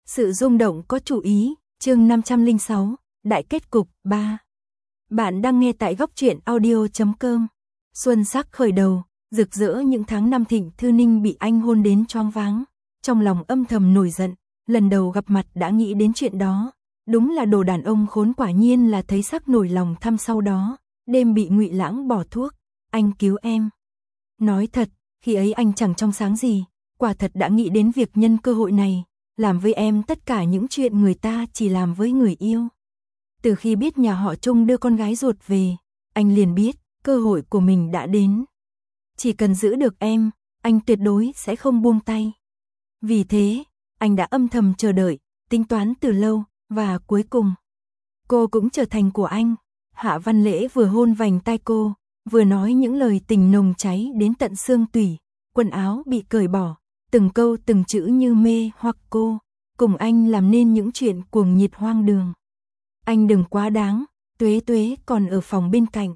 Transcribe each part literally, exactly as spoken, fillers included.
Sự rung động có chủ ý, chương năm trăm lẻ sáu, Đại kết cục, ba. Bạn đang nghe tại góc truyện audio chấm com. Xuân sắc khởi đầu, rực rỡ những tháng năm Thịnh Thư Ninh bị anh hôn đến choáng váng. Trong lòng âm thầm nổi giận, lần đầu gặp mặt đã nghĩ đến chuyện đó. Đúng là đồ đàn ông khốn, quả nhiên là thấy sắc nổi lòng tham. Sau đó, đêm bị Ngụy Lãng bỏ thuốc, anh cứu em. Nói thật, khi ấy anh chẳng trong sáng gì, quả thật đã nghĩ đến việc nhân cơ hội này, làm với em tất cả những chuyện người ta chỉ làm với người yêu. Từ khi biết nhà họ Trung đưa con gái ruột về, anh liền biết, cơ hội của mình đã đến. Chỉ cần giữ được em, anh tuyệt đối sẽ không buông tay. Vì thế, anh đã âm thầm chờ đợi, tính toán từ lâu, và cuối cùng, cô cũng trở thành của anh. Hạ Văn Lễ vừa hôn vành tai cô, vừa nói những lời tình nồng cháy đến tận xương tủy, quần áo bị cởi bỏ, từng câu từng chữ như mê hoặc cô, cùng anh làm nên những chuyện cuồng nhiệt hoang đường. Anh đừng quá đáng, Tuế Tuế còn ở phòng bên cạnh.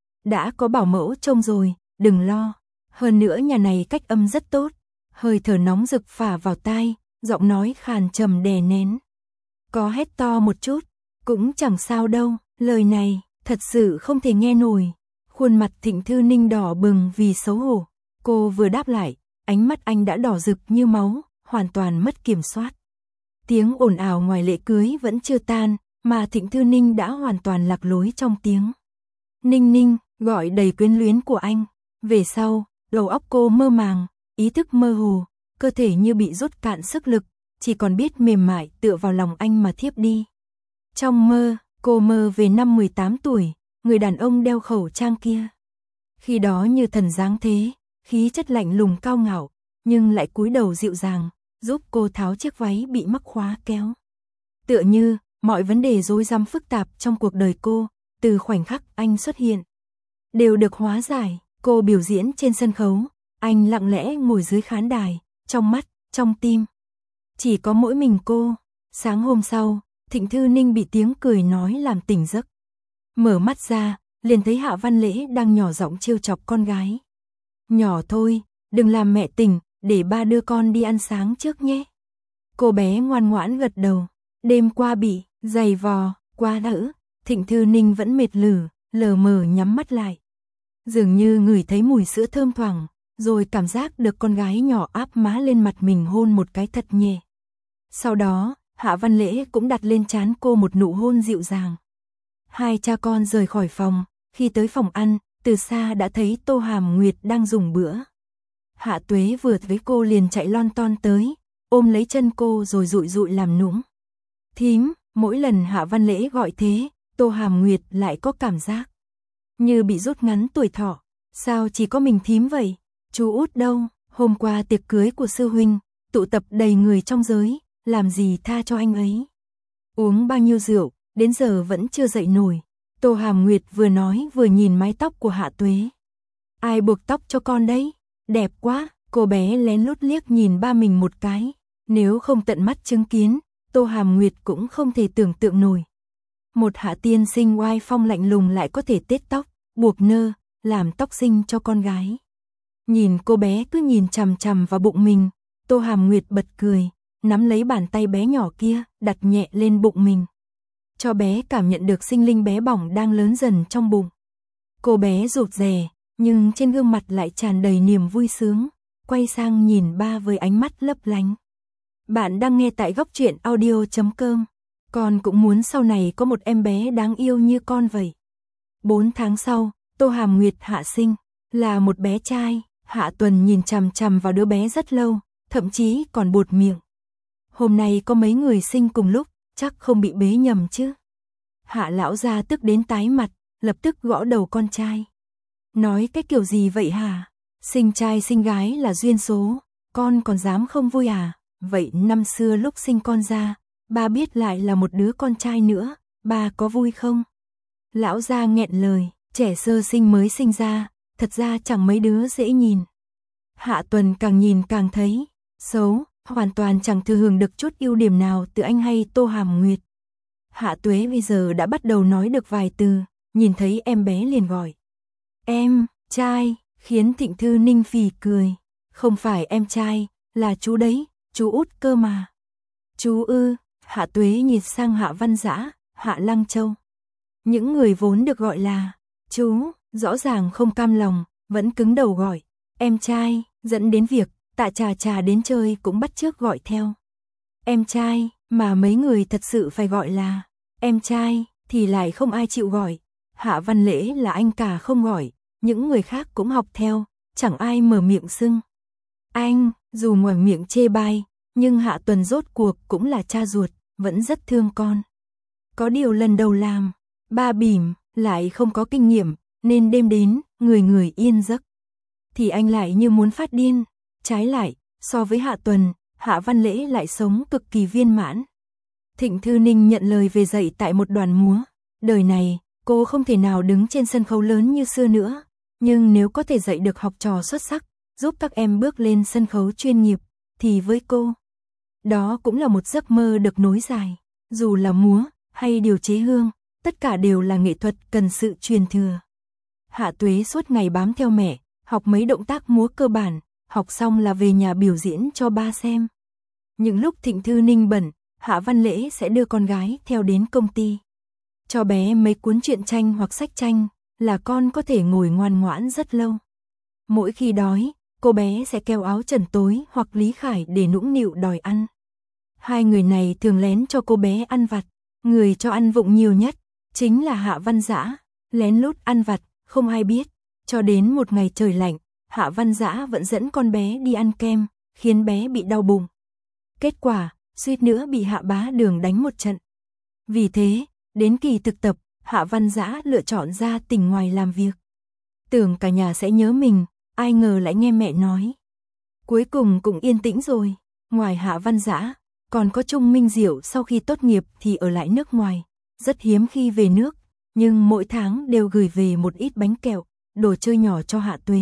Đã có bảo mẫu trông rồi, đừng lo. Hơn nữa nhà này cách âm rất tốt. Hơi thở nóng rực phả vào tai, giọng nói khàn trầm đè nén. Có hét to một chút, cũng chẳng sao đâu, lời này, thật sự không thể nghe nổi. Khuôn mặt Thịnh Thư Ninh đỏ bừng vì xấu hổ. Cô vừa đáp lại, ánh mắt anh đã đỏ rực như máu, hoàn toàn mất kiểm soát. Tiếng ồn ào ngoài lễ cưới vẫn chưa tan, mà Thịnh Thư Ninh đã hoàn toàn lạc lối trong tiếng Ninh Ninh, gọi đầy quyến luyến của anh. Về sau, đầu óc cô mơ màng, ý thức mơ hồ, cơ thể như bị rút cạn sức lực, chỉ còn biết mềm mại tựa vào lòng anh mà thiếp đi. Trong mơ, cô mơ về năm mười tám tuổi, người đàn ông đeo khẩu trang kia. Khi đó như thần dáng thế, khí chất lạnh lùng cao ngạo, nhưng lại cúi đầu dịu dàng, giúp cô tháo chiếc váy bị mắc khóa kéo. Tựa như, mọi vấn đề rối rắm phức tạp trong cuộc đời cô, từ khoảnh khắc anh xuất hiện, đều được hóa giải. Cô biểu diễn trên sân khấu, anh lặng lẽ ngồi dưới khán đài, trong mắt, trong tim. Chỉ có mỗi mình cô. Sáng hôm sau, Thịnh Thư Ninh bị tiếng cười nói làm tỉnh giấc. Mở mắt ra, liền thấy Hạ Văn Lễ đang nhỏ giọng trêu chọc con gái. Nhỏ thôi, đừng làm mẹ tỉnh, để ba đưa con đi ăn sáng trước nhé. Cô bé ngoan ngoãn gật đầu. Đêm qua bị giày vò, quá đỡ, Thịnh Thư Ninh vẫn mệt lử, lờ mờ nhắm mắt lại. Dường như ngửi thấy mùi sữa thơm thoảng, rồi cảm giác được con gái nhỏ áp má lên mặt mình hôn một cái thật nhẹ. Sau đó, Hạ Văn Lễ cũng đặt lên trán cô một nụ hôn dịu dàng. Hai cha con rời khỏi phòng, khi tới phòng ăn, từ xa đã thấy Tô Hàm Nguyệt đang dùng bữa. Hạ Tuế vừa với cô liền chạy lon ton tới, ôm lấy chân cô rồi dụi dụi làm nũng. Thím, mỗi lần Hạ Văn Lễ gọi thế, Tô Hàm Nguyệt lại có cảm giác như bị rút ngắn tuổi thọ. Sao chỉ có mình thím vậy? Chú út đâu? Hôm qua tiệc cưới của sư huynh, tụ tập đầy người trong giới, làm gì tha cho anh ấy. Uống bao nhiêu rượu, đến giờ vẫn chưa dậy nổi. Tô Hàm Nguyệt vừa nói vừa nhìn mái tóc của Hạ Tuế. Ai buộc tóc cho con đấy? Đẹp quá. Cô bé lén lút liếc nhìn ba mình một cái. Nếu không tận mắt chứng kiến, Tô Hàm Nguyệt cũng không thể tưởng tượng nổi. Một Hạ tiên sinh oai phong lạnh lùng lại có thể tết tóc, buộc nơ, làm tóc xinh cho con gái. Nhìn cô bé cứ nhìn chằm chằm vào bụng mình, Tô Hàm Nguyệt bật cười, nắm lấy bàn tay bé nhỏ kia, đặt nhẹ lên bụng mình. Cho bé cảm nhận được sinh linh bé bỏng đang lớn dần trong bụng. Cô bé rụt rè, nhưng trên gương mặt lại tràn đầy niềm vui sướng, quay sang nhìn ba với ánh mắt lấp lánh. Bạn đang nghe tại góc truyện audio chấm com. Con cũng muốn sau này có một em bé đáng yêu như con vậy. Bốn tháng sau, Tô Hàm Nguyệt hạ sinh, là một bé trai. Hạ Tuần nhìn chằm chằm vào đứa bé rất lâu, thậm chí còn buột miệng. Hôm nay có mấy người sinh cùng lúc, chắc không bị bế nhầm chứ. Hạ lão gia tức đến tái mặt, lập tức gõ đầu con trai. Nói cái kiểu gì vậy hả? Sinh trai sinh gái là duyên số, con còn dám không vui à? Vậy năm xưa lúc sinh con ra, ba biết lại là một đứa con trai nữa, ba có vui không? Lão gia nghẹn lời, trẻ sơ sinh mới sinh ra, thật ra chẳng mấy đứa dễ nhìn. Hạ Tuần càng nhìn càng thấy xấu, hoàn toàn chẳng thừa hưởng được chút ưu điểm nào từ anh hay Tô Hàm Nguyệt. Hạ Tuế bây giờ đã bắt đầu nói được vài từ, nhìn thấy em bé liền gọi. Em, trai, khiến Thịnh Thư Ninh phì cười. Không phải em trai, là chú đấy, chú út cơ mà. Chú ư? Hạ Tuế nhìn sang Hạ Văn Dã, Hạ Lăng Châu. Những người vốn được gọi là chú, rõ ràng không cam lòng, vẫn cứng đầu gọi em trai, dẫn đến việc Tạ Trà Trà đến chơi cũng bắt chước gọi theo em trai, mà mấy người thật sự phải gọi là em trai thì lại không ai chịu gọi. Hạ Văn Lễ là anh cả không gọi, những người khác cũng học theo, chẳng ai mở miệng xưng anh, dù ngoài miệng chê bai, nhưng Hạ Tuần rốt cuộc cũng là cha ruột, vẫn rất thương con. Có điều lần đầu làm ba bỉm, lại không có kinh nghiệm, nên đêm đến, người người yên giấc, thì anh lại như muốn phát điên. Trái lại, so với Hạ Tuần, Hạ Văn Lễ lại sống cực kỳ viên mãn. Thịnh Thư Ninh nhận lời về dạy tại một đoàn múa. Đời này, cô không thể nào đứng trên sân khấu lớn như xưa nữa, nhưng nếu có thể dạy được học trò xuất sắc, giúp các em bước lên sân khấu chuyên nghiệp, thì với cô, đó cũng là một giấc mơ được nối dài. Dù là múa, hay điều chế hương, tất cả đều là nghệ thuật cần sự truyền thừa. Hạ Tuế suốt ngày bám theo mẹ, học mấy động tác múa cơ bản, học xong là về nhà biểu diễn cho ba xem. Những lúc Thịnh Thư Ninh bận, Hạ Văn Lễ sẽ đưa con gái theo đến công ty, cho bé mấy cuốn truyện tranh hoặc sách tranh, là con có thể ngồi ngoan ngoãn rất lâu. Mỗi khi đói, cô bé sẽ kêu áo Trần Tối hoặc Lý Khải để nũng nịu đòi ăn. Hai người này thường lén cho cô bé ăn vặt, người cho ăn vụng nhiều nhất chính là Hạ Văn Dã, lén lút ăn vặt, không ai biết, cho đến một ngày trời lạnh, Hạ Văn Dã vẫn dẫn con bé đi ăn kem, khiến bé bị đau bụng. Kết quả, suýt nữa bị Hạ Bá Đường đánh một trận. Vì thế, đến kỳ thực tập, Hạ Văn Dã lựa chọn ra tỉnh ngoài làm việc. Tưởng cả nhà sẽ nhớ mình, ai ngờ lại nghe mẹ nói. Cuối cùng cũng yên tĩnh rồi. Ngoài Hạ Văn Dã, còn có Trung Minh Diệu sau khi tốt nghiệp thì ở lại nước ngoài, rất hiếm khi về nước, nhưng mỗi tháng đều gửi về một ít bánh kẹo, đồ chơi nhỏ cho Hạ Tuế.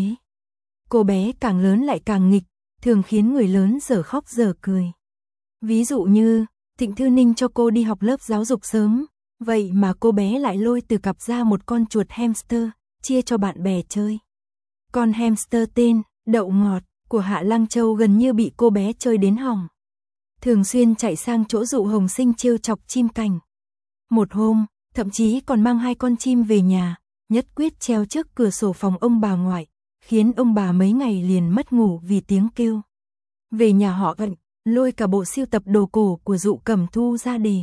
Cô bé càng lớn lại càng nghịch, thường khiến người lớn dở khóc dở cười. Ví dụ như, Thịnh Thư Ninh cho cô đi học lớp giáo dục sớm, vậy mà cô bé lại lôi từ cặp ra một con chuột hamster, chia cho bạn bè chơi. Con hamster tên Đậu Ngọt của Hạ Lăng Châu gần như bị cô bé chơi đến hỏng. Thường xuyên chạy sang chỗ Dụ Hồng Sinh trêu chọc chim cành. Một hôm, thậm chí còn mang hai con chim về nhà, nhất quyết treo trước cửa sổ phòng ông bà ngoại, khiến ông bà mấy ngày liền mất ngủ vì tiếng kêu. Về nhà họ Ẩn, lôi cả bộ sưu tập đồ cổ của Dụ Cẩm Thu ra để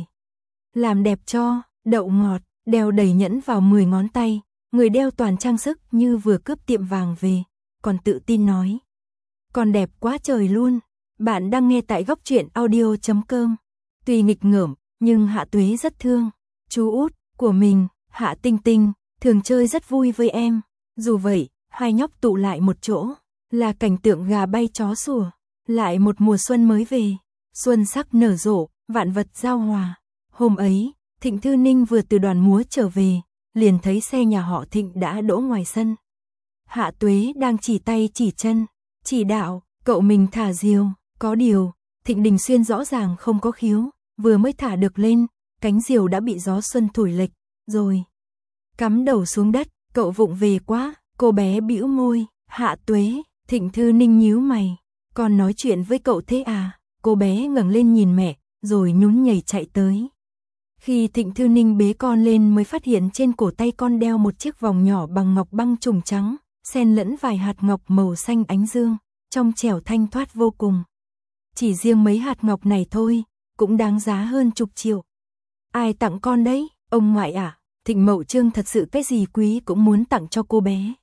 làm đẹp cho Đậu Ngọt, đeo đầy nhẫn vào mười ngón tay, người đeo toàn trang sức như vừa cướp tiệm vàng về, còn tự tin nói: "Còn đẹp quá trời luôn." Bạn đang nghe tại góc truyện audio chấm com. Tuy nghịch ngợm, nhưng Hạ Tuế rất thương chú út của mình, Hạ Tinh Tinh, thường chơi rất vui với em. Dù vậy, hai nhóc tụ lại một chỗ, là cảnh tượng gà bay chó sủa. Lại một mùa xuân mới về, xuân sắc nở rộ, vạn vật giao hòa. Hôm ấy, Thịnh Thư Ninh vừa từ đoàn múa trở về, liền thấy xe nhà họ Thịnh đã đỗ ngoài sân. Hạ Tuế đang chỉ tay chỉ chân, chỉ đạo cậu mình thả diều. Có điều, Thịnh Đình Xuyên rõ ràng không có khiếu, vừa mới thả được lên, cánh diều đã bị gió xuân thổi lệch, rồi cắm đầu xuống đất. Cậu vụng về quá. Cô bé bĩu môi. Hạ Tuế. Thịnh Thư Ninh nhíu mày. Con nói chuyện với cậu thế à? Cô bé ngẩng lên nhìn mẹ, rồi nhún nhảy chạy tới. Khi Thịnh Thư Ninh bế con lên mới phát hiện trên cổ tay con đeo một chiếc vòng nhỏ bằng ngọc băng trùng trắng, xen lẫn vài hạt ngọc màu xanh ánh dương, trong trẻo thanh thoát vô cùng. Chỉ riêng mấy hạt ngọc này thôi, cũng đáng giá hơn chục triệu. Ai tặng con đấy? Ông ngoại à? Thịnh Mậu Trương thật sự cái gì quý cũng muốn tặng cho cô bé.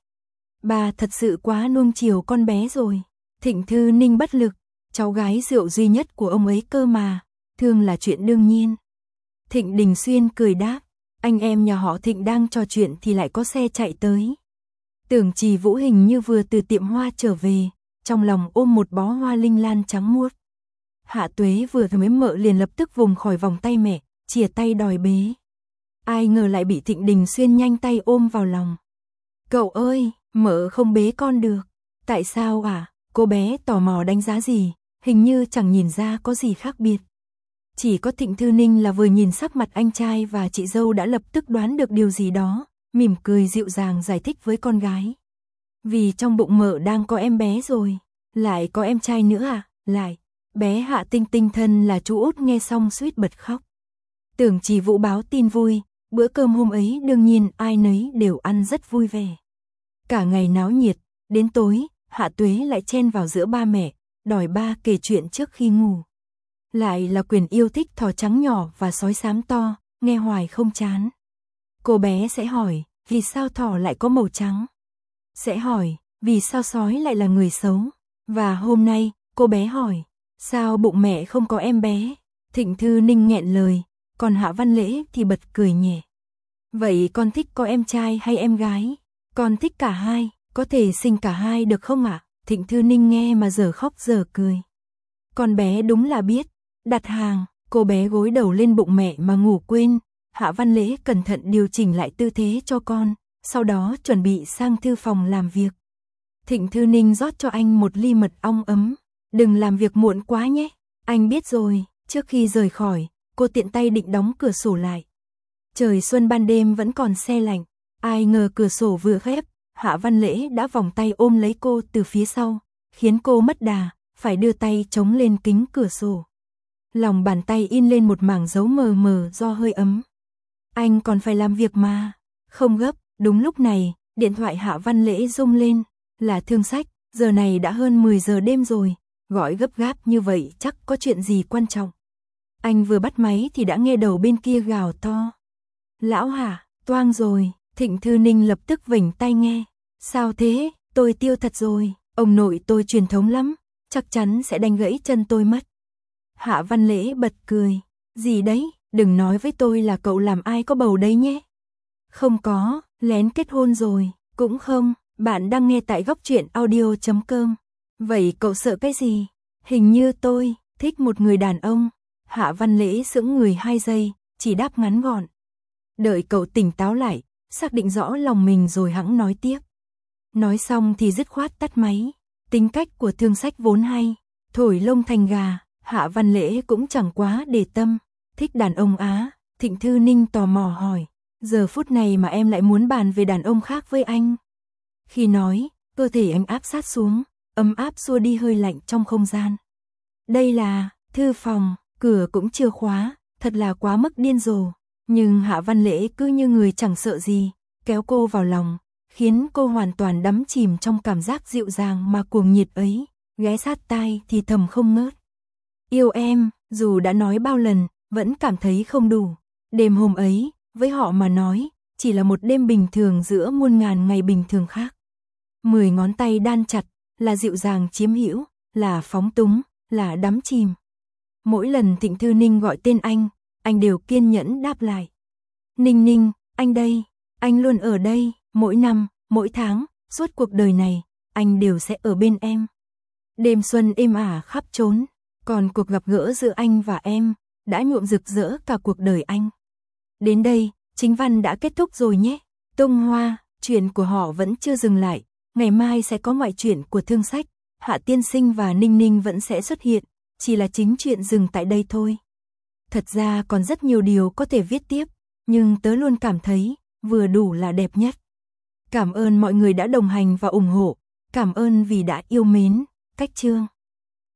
Bà thật sự quá nuông chiều con bé rồi. Thịnh Thư Ninh bất lực, cháu gái rượu duy nhất của ông ấy cơ mà, thương là chuyện đương nhiên. Thịnh Đình Xuyên cười đáp, anh em nhà họ Thịnh đang trò chuyện thì lại có xe chạy tới. Tưởng Trì Vũ hình như vừa từ tiệm hoa trở về, trong lòng ôm một bó hoa linh lan trắng muốt. Hạ Tuế vừa mới mợ liền lập tức vùng khỏi vòng tay mẹ, chìa tay đòi bế. Ai ngờ lại bị Thịnh Đình Xuyên nhanh tay ôm vào lòng. Cậu ơi, mợ không bế con được. Tại sao à? Cô bé tò mò đánh giá gì, hình như chẳng nhìn ra có gì khác biệt. Chỉ có Thịnh Thư Ninh là vừa nhìn sắc mặt anh trai và chị dâu đã lập tức đoán được điều gì đó, mỉm cười dịu dàng giải thích với con gái. Vì trong bụng mợ đang có em bé rồi, lại có em trai nữa à? Lại, Bé Hạ Tinh Tinh thân là chú út nghe xong suýt bật khóc. Tưởng Chỉ Vũ báo tin vui, bữa cơm hôm ấy đương nhiên ai nấy đều ăn rất vui vẻ. Cả ngày náo nhiệt, đến tối, Hạ Tuế lại chen vào giữa ba mẹ, đòi ba kể chuyện trước khi ngủ. Lại là Quyền yêu thích thỏ trắng nhỏ và sói xám to, nghe hoài không chán. Cô bé sẽ hỏi, vì sao thỏ lại có màu trắng? Sẽ hỏi, vì sao sói lại là người xấu? Và hôm nay, cô bé hỏi, sao bụng mẹ không có em bé? Thịnh Thư Ninh nghẹn lời, còn Hạ Văn Lễ thì bật cười nhẹ. Vậy con thích có em trai hay em gái? Con thích cả hai, có thể sinh cả hai được không ạ? À? Thịnh Thư Ninh nghe mà giờ khóc giờ cười. Con bé đúng là biết, đặt hàng, cô bé gối đầu lên bụng mẹ mà ngủ quên. Hạ Văn Lễ cẩn thận điều chỉnh lại tư thế cho con, sau đó chuẩn bị sang thư phòng làm việc. Thịnh Thư Ninh rót cho anh một ly mật ong ấm. Đừng làm việc muộn quá nhé. Anh biết rồi. Trước khi rời khỏi, cô tiện tay định đóng cửa sổ lại. Trời xuân ban đêm vẫn còn se lạnh. Ai ngờ cửa sổ vừa khép, Hạ Văn Lễ đã vòng tay ôm lấy cô từ phía sau, khiến cô mất đà, phải đưa tay chống lên kính cửa sổ. Lòng bàn tay in lên một mảng dấu mờ mờ do hơi ấm. Anh còn phải làm việc mà. Không gấp. Đúng lúc này, điện thoại Hạ Văn Lễ rung lên. Là Thương Sách. Giờ này đã hơn mười giờ đêm rồi. Gọi gấp gáp như vậy chắc có chuyện gì quan trọng. Anh vừa bắt máy thì đã nghe đầu bên kia gào to. Lão Hạ, toang rồi. Thịnh Thư Ninh lập tức vểnh tai nghe. Sao thế? Tôi tiêu thật rồi. Ông nội tôi truyền thống lắm. Chắc chắn sẽ đánh gãy chân tôi mất. Hạ Văn Lễ bật cười. Gì đấy? Đừng nói với tôi là cậu làm ai có bầu đấy nhé. Không có, lén kết hôn rồi. Cũng không, bạn đang nghe tại góc truyện audio chấm com. Vậy cậu sợ cái gì? Hình như tôi thích một người đàn ông. Hạ Văn Lễ sững người hai giây, chỉ đáp ngắn gọn. Đợi cậu tỉnh táo lại, xác định rõ lòng mình rồi hẵng nói tiếp. Nói xong thì dứt khoát tắt máy. Tính cách của Thương Sách vốn hay, thổi lông thành gà. Hạ Văn Lễ cũng chẳng quá để tâm. Thích đàn ông á? Thịnh Thư Ninh tò mò hỏi. Giờ phút này mà em lại muốn bàn về đàn ông khác với anh? Khi nói, cơ thể anh áp sát xuống, ấm áp xua đi hơi lạnh trong không gian. Đây là thư phòng, cửa cũng chưa khóa, thật là quá mức điên rồ. Nhưng Hạ Văn Lễ cứ như người chẳng sợ gì, kéo cô vào lòng, khiến cô hoàn toàn đắm chìm trong cảm giác dịu dàng mà cuồng nhiệt ấy, ghé sát tai thì thầm không ngớt. Yêu em, dù đã nói bao lần, vẫn cảm thấy không đủ. Đêm hôm ấy, với họ mà nói, chỉ là một đêm bình thường giữa muôn ngàn ngày bình thường khác. Mười ngón tay đan chặt, là dịu dàng chiếm hữu, là phóng túng, là đắm chìm. Mỗi lần Thịnh Thư Ninh gọi tên anh, anh đều kiên nhẫn đáp lại. Ninh Ninh, anh đây, anh luôn ở đây, mỗi năm, mỗi tháng, suốt cuộc đời này, anh đều sẽ ở bên em. Đêm xuân êm ả khắp trốn, còn cuộc gặp gỡ giữa anh và em, đã nhuộm rực rỡ cả cuộc đời anh. Đến đây, chính văn đã kết thúc rồi nhé. Tung Hoa, chuyện của họ vẫn chưa dừng lại, ngày mai sẽ có ngoại truyện của Thương Sách, Hạ Tiên Sinh và Ninh Ninh vẫn sẽ xuất hiện, chỉ là chính chuyện dừng tại đây thôi. Thật ra còn rất nhiều điều có thể viết tiếp, nhưng tớ luôn cảm thấy, vừa đủ là đẹp nhất. Cảm ơn mọi người đã đồng hành và ủng hộ, cảm ơn vì đã yêu mến, Cách Chương.